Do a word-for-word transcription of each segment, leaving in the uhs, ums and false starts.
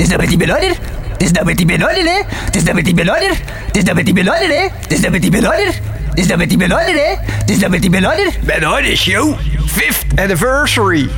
is dat met die beloider. Het is dat met die beloider, hè. Het is dat met die beloider. Het is dat met die beloider, hè. Het is dat met die beloider. Het is dat met die beloider, hè. Het is dat met die beloider. Beloider show. Fifth anniversary.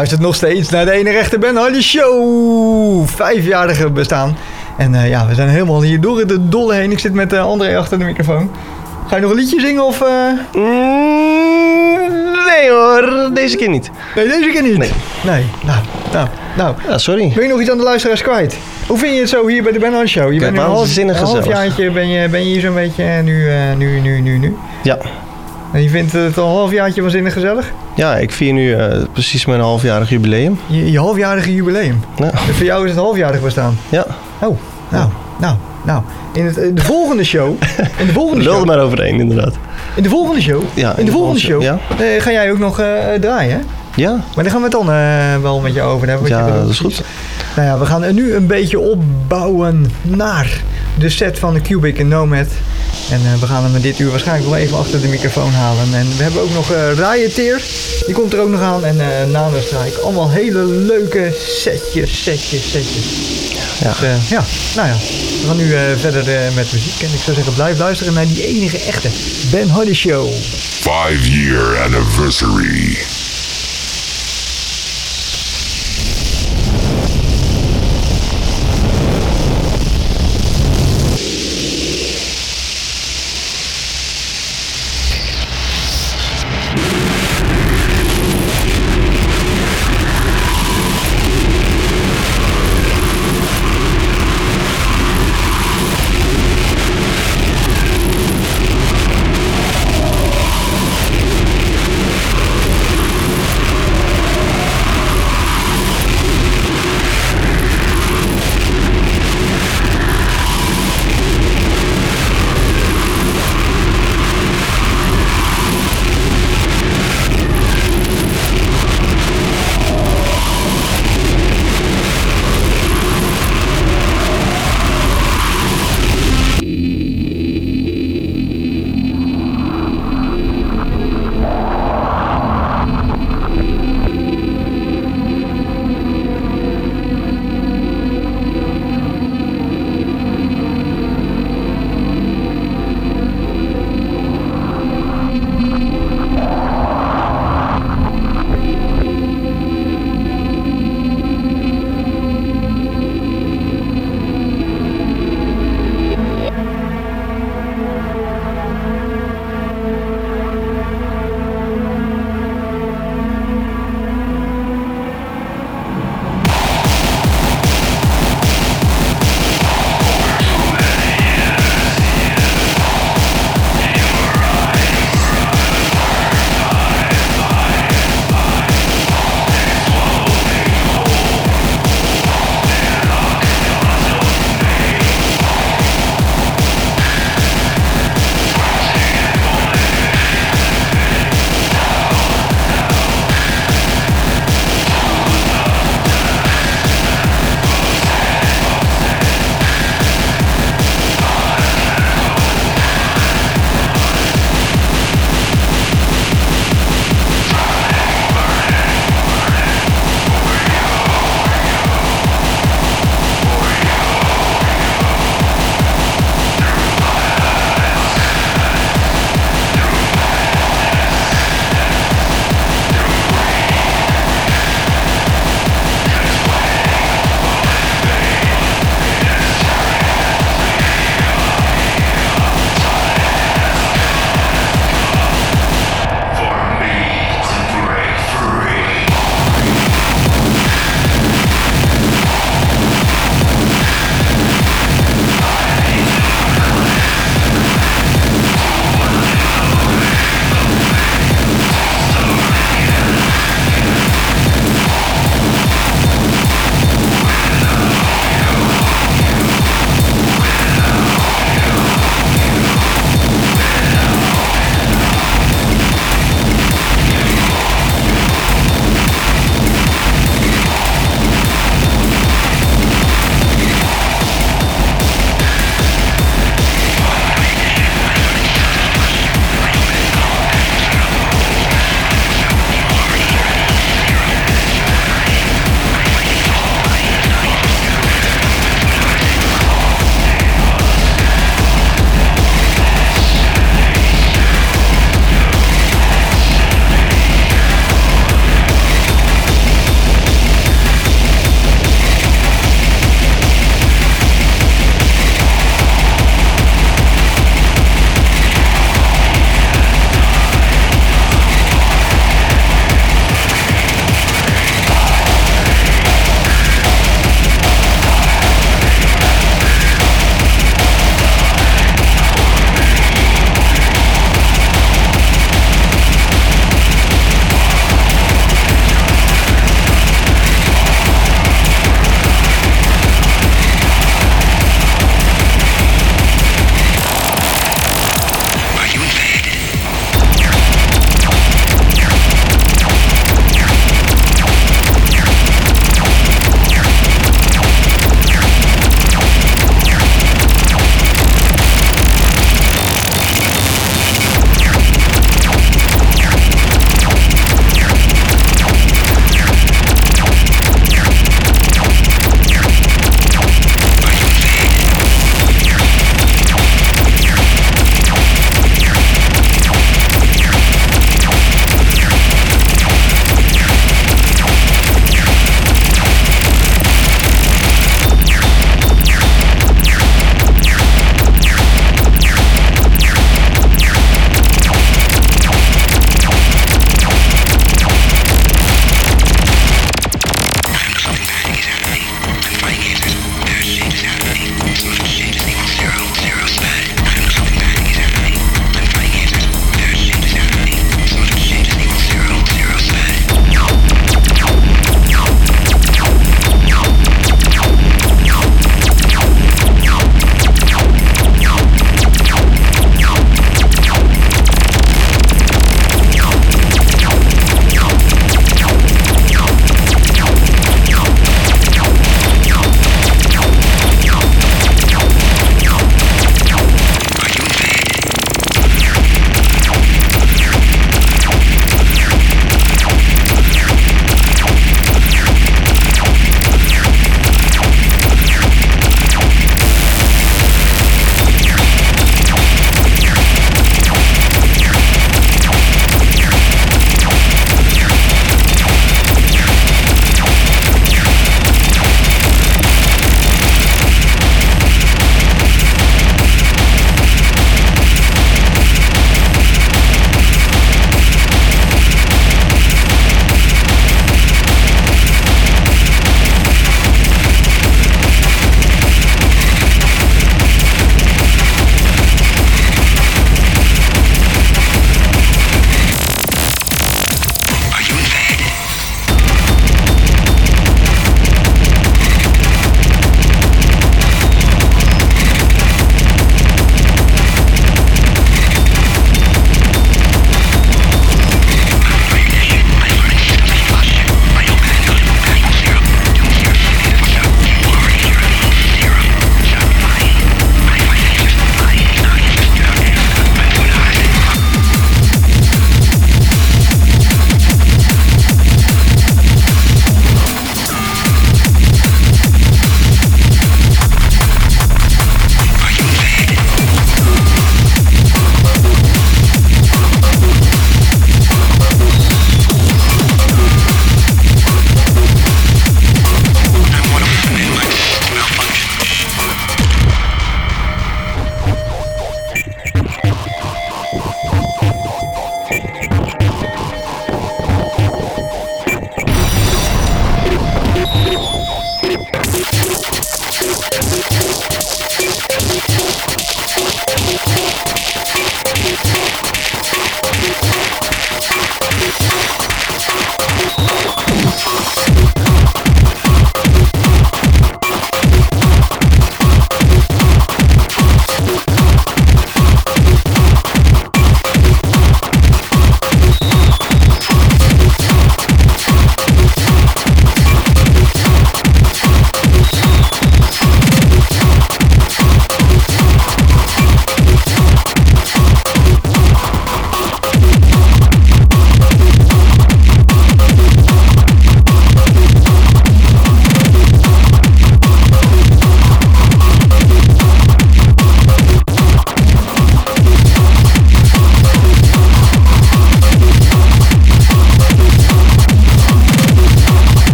luistert nog steeds naar de enige echte Ben Hardy Show. Vijfjarige bestaan. En uh, ja, we zijn helemaal hier door de dolle heen. Ik zit met uh, André achter de microfoon. Ga je nog een liedje zingen of... Uh... Mm, nee hoor, deze keer niet. Nee, deze keer niet? Nee. Nee, nou, nou, nou. Ja, sorry. Ben je nog iets aan de luisteraars kwijt? Hoe vind je het zo hier bij de Ben Hardy Show? Je Kijk, bent nu een half, een gezellig. halfjaartje ben je, ben je hier zo'n beetje nu, uh, nu, nu, nu, nu. Ja. En je vindt het al een halfjaartje waanzinnig gezellig? Ja, ik vier nu uh, precies mijn halfjarig jubileum. Je, je halfjarige jubileum? Ja. Dus voor jou is het halfjarig bestaan? Ja. Oh, nou, nou, nou. In, het, in de volgende show... In de volgende Lul show... er maar overheen, inderdaad. In de volgende show... Ja, in de volgende show... Ja. Uh, ga jij ook nog uh, draaien, hè? Ja. Maar daar gaan we het dan uh, wel met je over hebben. Ja, je dat is goed. Nou ja, we gaan nu een beetje opbouwen naar de set van de Cubic en Nomad. En uh, we gaan hem dit uur waarschijnlijk wel even achter de microfoon halen. En we hebben ook nog uh, Rioteer. Die komt er ook nog aan. En uh, Nanostrike. Allemaal hele leuke setjes, setjes, setjes. Ja. Dus, uh, ja, nou ja. We gaan nu uh, verder uh, met muziek. En ik zou zeggen, blijf luisteren naar die enige echte Ben Hardy Show. Five year anniversary.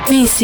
V C.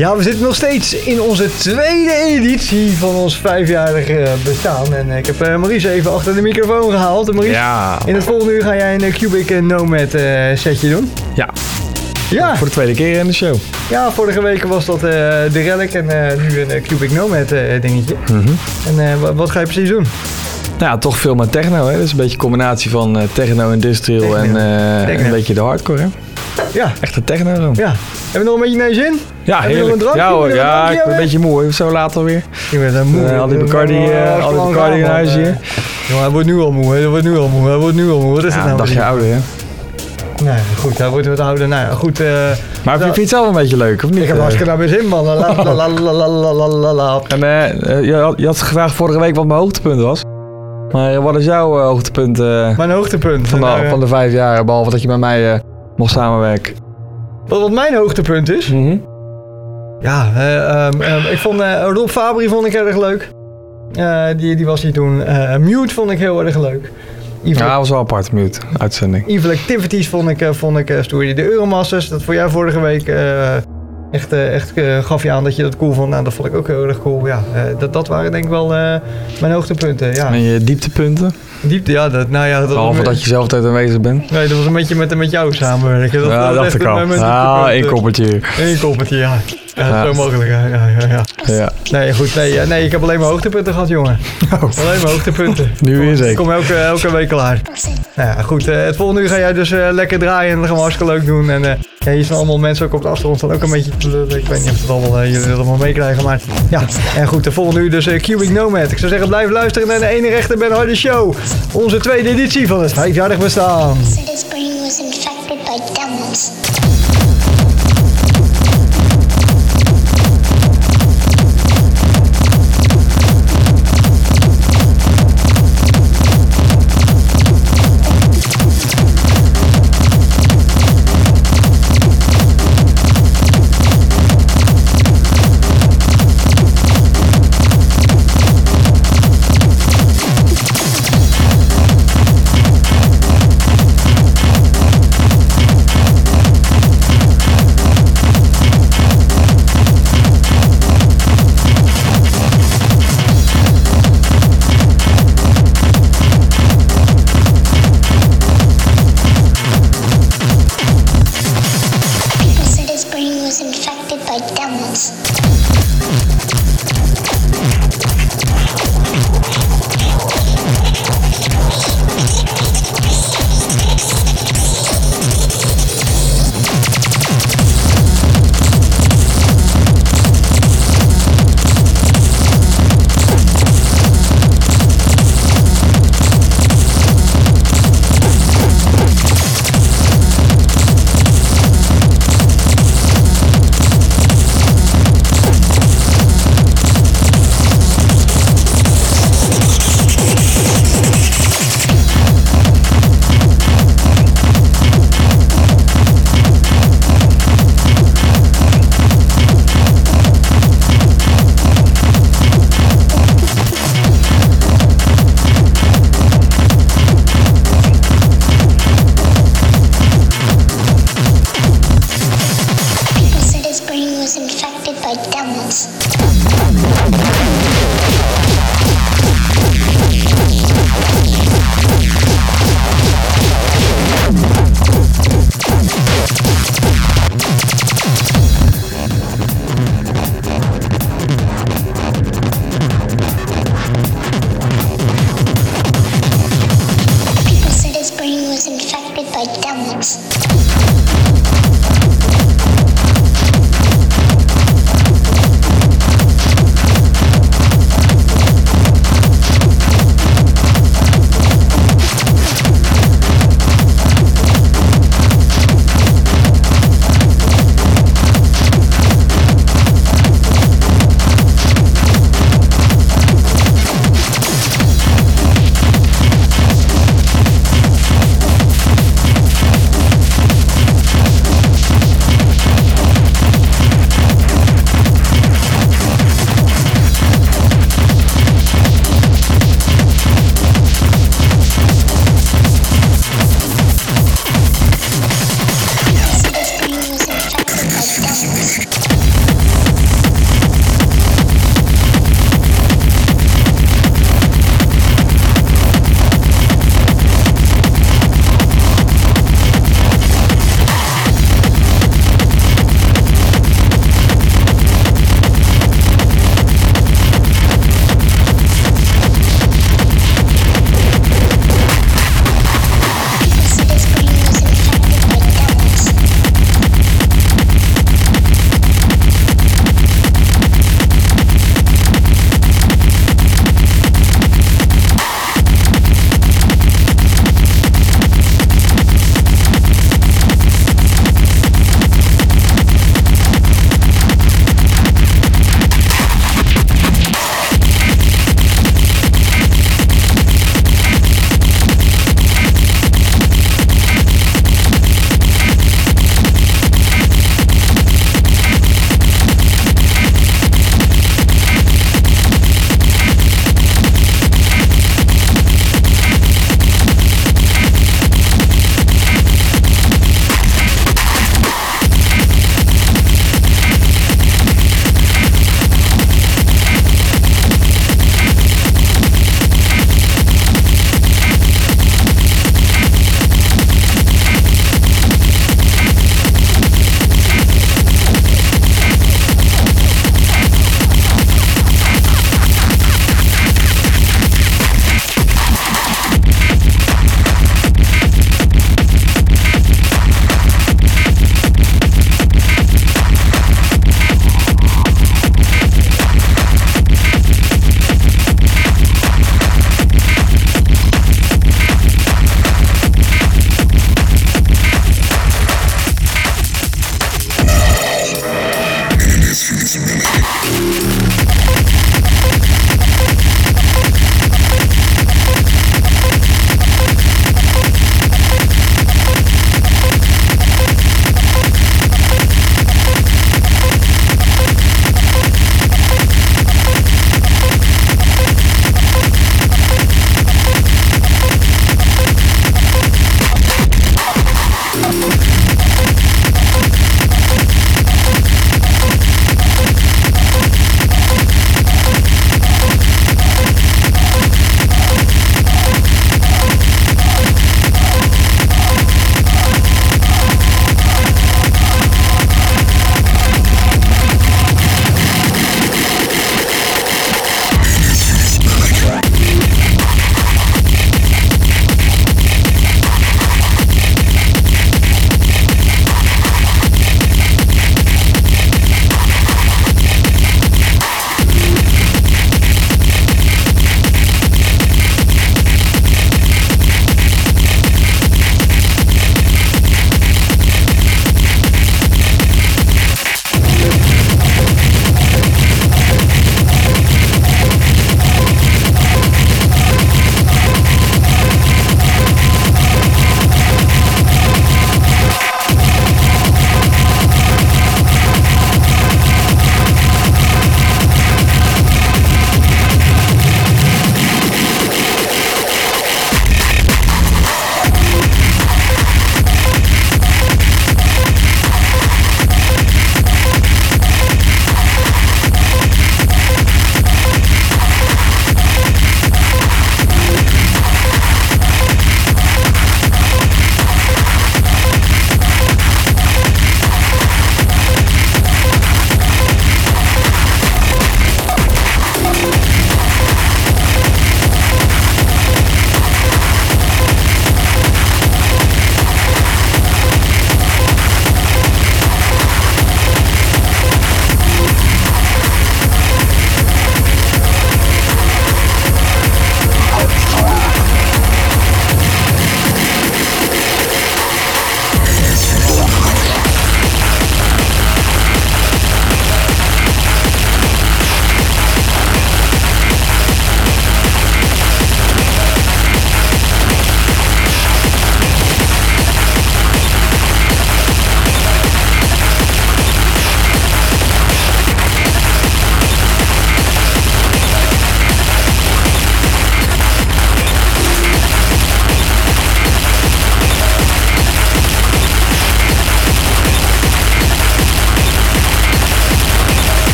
Ja, we zitten nog steeds in onze tweede editie van ons vijfjarige bestaan. En ik heb uh, Maurice even achter de microfoon gehaald. En Maurice, Ja. in het volgende uur ga jij een uh, Cubic Nomad uh, setje doen. Ja. Ja. Voor de tweede keer in de show. Ja, vorige week was dat uh, de Relic en uh, nu een uh, Cubic Nomad uh, dingetje. Mm-hmm. En uh, wat, wat ga je precies doen? Nou, toch veel met techno, hè. Dat is een beetje een combinatie van uh, techno, industrial Techno. en uh, Techno. een beetje de hardcore, hè. Ja. Echte techno dan. Ja. Hebben we nog een beetje naar je zin? Ja, Heb je nog heerlijk. een drankje? Ja Heb hoor, je nog een ja, drankje, ik ben een hè? beetje moe. Hoor. Zo laat alweer. Ik ben uh, moe. Uh, al die Bacardi, uh, al die Bacardi in huis hier. Jongen, hij wordt nu al moe, hij wordt nu al moe, hij wordt nu al moe. Wat is Ja, het nou? een dagje weer? ouder, hè. Nee, goed, hij wordt wat ouder. Nou ja, goed. Uh, Maar vind je het zelf een beetje leuk, of niet? ik heb Uh, hartstikke naar mijn zin, man. La, la, la, la, la, la, la, la, la. En uh, uh, je, had, je had gevraagd vorige week wat mijn hoogtepunt was. Maar uh, wat is jouw uh, hoogtepunt uh, Mijn hoogtepunt. van, de, Nou, van de vijf jaar, behalve dat je met mij uh, mocht samenwerken? Wat, wat mijn hoogtepunt is? Mm-hmm. Ja, uh, um, um, ik vond uh, Rob Fabri vond ik erg leuk. Uh, die, die was hier toen. Uh, Mute vond ik heel erg leuk. Evil, Ja, dat was wel apart, mute, uitzending. Evil Activities vond ik, uh, vond ik uh, stoer. De Euromasters, dat vond jij vorige week uh, echt, uh, echt uh, gaf je aan dat je dat cool vond. Nou, dat vond ik ook heel erg cool. Ja, uh, dat, dat waren denk ik wel uh, mijn hoogtepunten. Ja. En je dieptepunten? Diepte, ja, dat, nou ja, dat, Behalve was, dat je zelf altijd aanwezig bent. nee, dat was een beetje met, met jou samenwerken. Dat, Ja, was dacht echt ik een- al. mijn Ah, dieptepunt. één koppertje. Eén koppertje, ja. Ja, Ja. zo mogelijk, ja, ja, ja, ja. Ja. Nee, goed, nee, ja, nee, ik heb alleen maar hoogtepunten gehad, jongen. Oh. Alleen maar hoogtepunten. Nu weer Ik zeker. kom elke, elke week klaar. Nou ja, goed, uh, het volgende uur ga jij dus uh, lekker draaien en dat gaan we hartstikke leuk doen. En uh, ja, hier zijn allemaal mensen ook op de achtergrond staan ook een beetje te lullen. Ik weet niet of het allemaal, uh, jullie dat allemaal meekrijgen, maar ja. En goed, de volgende uur dus uh, Cubic Nomad. Ik zou zeggen, blijf luisteren naar de ene rechte Ben Harde Show. Onze tweede editie van het vijfjarig bestaan. said his brain was infected by devils.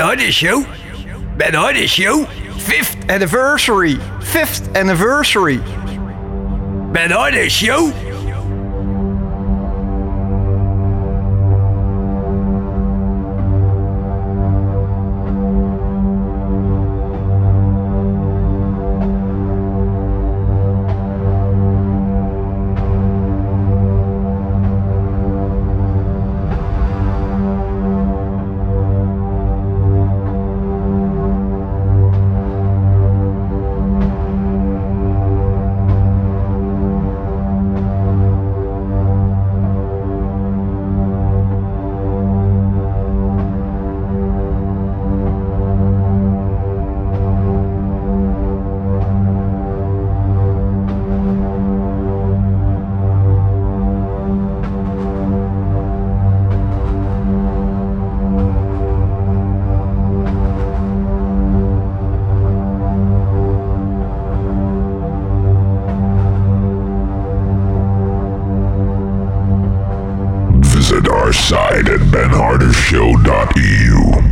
Harder Show. Ben Harder Show. Fifth anniversary. Fifth anniversary. Ben Harder Show. Visit our site at ben harder show dot e u.